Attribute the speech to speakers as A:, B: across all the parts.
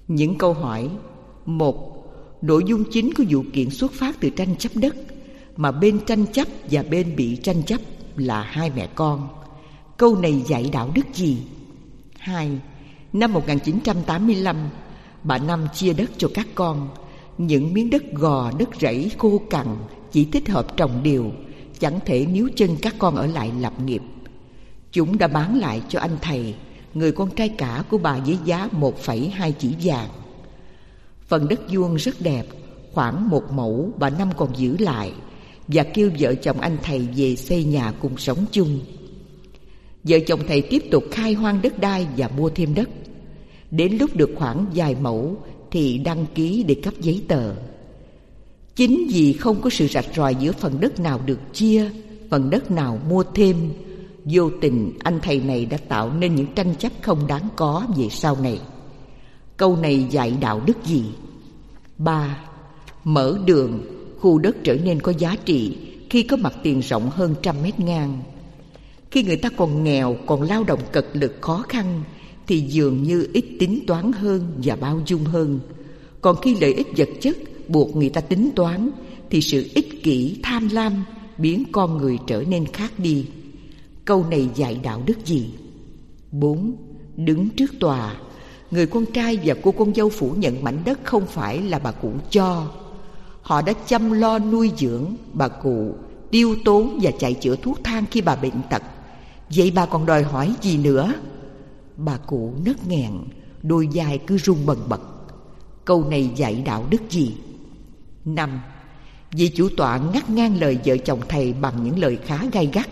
A: Những câu hỏi. 1. Nội dung chính của vụ kiện xuất phát từ tranh chấp đất, mà bên tranh chấp và bên bị tranh chấp là hai mẹ con. Câu này dạy đạo đức gì? 2. Năm 1985, bà Năm chia đất cho các con. Những miếng đất gò, đất rẫy khô cằn, chỉ thích hợp trồng điều, chẳng thể níu chân các con ở lại lập nghiệp. Chúng đã bán lại cho anh thầy, người con trai cả của bà, với giá 1,2 chỉ vàng. Phần đất vuông rất đẹp, khoảng 1 mẫu bà Năm còn giữ lại, và kêu vợ chồng anh thầy về xây nhà cùng sống chung. Vợ chồng thầy tiếp tục khai hoang đất đai và mua thêm đất. Đến lúc được khoảng vài mẫu thì đăng ký để cấp giấy tờ. Chính vì không có sự rạch ròi giữa phần đất nào được chia, phần đất nào mua thêm, vô tình anh thầy này đã tạo nên những tranh chấp không đáng có về sau này. Câu này dạy đạo đức gì? 3. Mở đường, khu đất trở nên có giá trị khi có mặt tiền rộng hơn 100 mét ngang. Khi người ta còn nghèo, còn lao động cật lực khó khăn, thì dường như ít tính toán hơn và bao dung hơn. Còn khi lợi ích vật chất buộc người ta tính toán, thì sự ích kỷ, tham lam biến con người trở nên khác đi. Câu này dạy đạo đức gì? 4. Đứng trước tòa, người con trai và cô con dâu phủ nhận mảnh đất không phải là bà cụ cho. Họ đã chăm lo nuôi dưỡng bà cụ, tiêu tốn và chạy chữa thuốc thang khi bà bệnh tật. Vậy bà còn đòi hỏi gì nữa? Bà cụ nấc nghẹn, đôi vai cứ run bần bật. Câu này dạy đạo đức gì? 5. Vị chủ tọa ngắt ngang lời vợ chồng thầy bằng những lời khá gay gắt.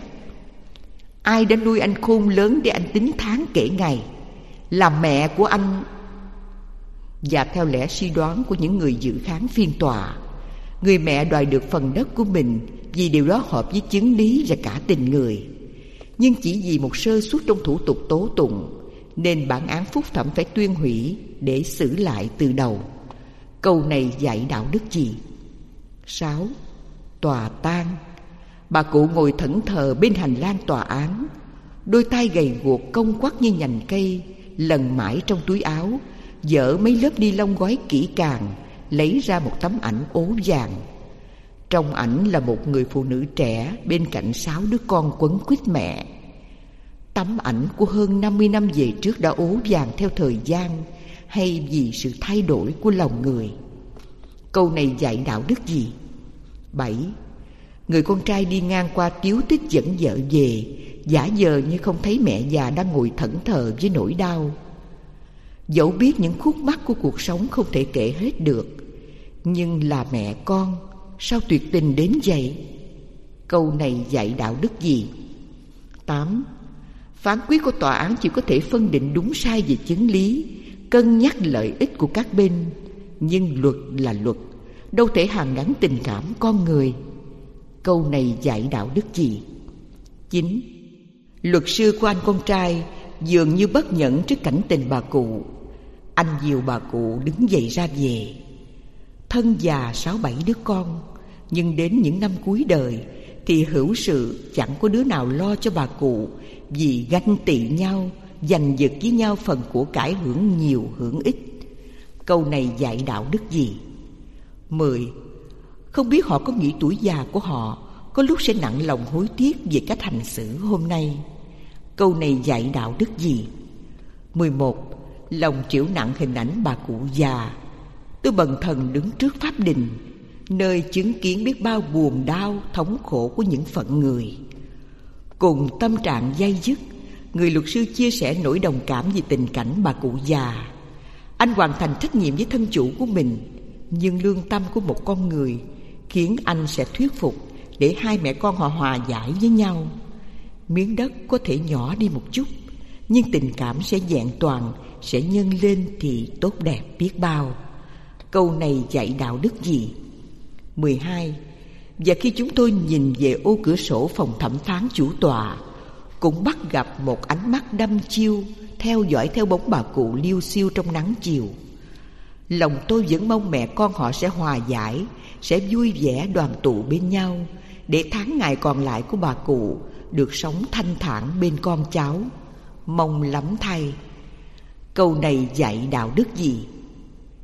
A: Ai đã nuôi anh khôn lớn để anh tính tháng kể ngày? Là mẹ của anh. Và theo lẽ suy đoán của những người dự khán phiên tòa, người mẹ đòi được phần đất của mình vì điều đó hợp với chứng lý và cả tình người. Nhưng chỉ vì một sơ suất trong thủ tục tố tụng, nên bản án phúc thẩm phải tuyên hủy để xử lại từ đầu. Câu này dạy đạo đức gì? 6. Tòa tan. Bà cụ ngồi thẫn thờ bên hành lang tòa án, đôi tay gầy guộc cong quắt như nhành cây, lần mãi trong túi áo, dỡ mấy lớp ni lông gói kỹ càng, lấy ra một tấm ảnh ố vàng. Trong ảnh là một người phụ nữ trẻ bên cạnh 6 đứa con quấn quýt mẹ. Tấm ảnh của hơn 50 năm về trước đã ố vàng theo thời gian, hay vì sự thay đổi của lòng người? Câu này dạy đạo đức gì? 7. Người con trai đi ngang qua tiếu tích dẫn vợ về, giả vờ như không thấy mẹ già đang ngồi thẫn thờ với nỗi đau. Dẫu biết những khúc mắc của cuộc sống không thể kể hết được, nhưng là mẹ con, sao tuyệt tình đến vậy? Câu này dạy đạo đức gì? 8. Phán quyết của tòa án chỉ có thể phân định đúng sai về chứng lý, cân nhắc lợi ích của các bên, nhưng luật là luật, đâu thể hàn gắn tình cảm con người. Câu này dạy đạo đức gì? 9. Luật sư của anh con trai dường như bất nhẫn trước cảnh tình bà cụ. Anh dìu bà cụ đứng dậy ra về. Thân già 6-7 đứa con, nhưng đến những năm cuối đời thì hữu sự chẳng có đứa nào lo cho bà cụ, vì ganh tị nhau, giành giật với nhau phần của cải hưởng nhiều hưởng ít. Câu này dạy đạo đức gì? 10. Không biết họ có nghĩ tuổi già của họ có lúc sẽ nặng lòng hối tiếc về cách hành xử hôm nay. Câu này dạy đạo đức gì? 11. Lòng trĩu nặng hình ảnh bà cụ già. Tôi bần thần đứng trước pháp đình, nơi chứng kiến biết bao buồn đau, thống khổ của những phận người. Cùng tâm trạng day dứt, người luật sư chia sẻ nỗi đồng cảm về tình cảnh bà cụ già. Anh hoàn thành trách nhiệm với thân chủ của mình, nhưng lương tâm của một con người khiến anh sẽ thuyết phục để hai mẹ con họ hòa giải với nhau. Miếng đất có thể nhỏ đi một chút, nhưng tình cảm sẽ vẹn toàn, sẽ nhân lên thì tốt đẹp biết bao. Câu này dạy đạo đức gì? 12. Và khi chúng tôi nhìn về ô cửa sổ phòng thẩm phán chủ tọa, cũng bắt gặp một ánh mắt đăm chiêu theo dõi theo bóng bà cụ liêu xiêu trong nắng chiều. Lòng tôi vẫn mong mẹ con họ sẽ hòa giải, sẽ vui vẻ đoàn tụ bên nhau, để tháng ngày còn lại của bà cụ được sống thanh thản bên con cháu. Mong lắm thay. Câu này dạy đạo đức gì?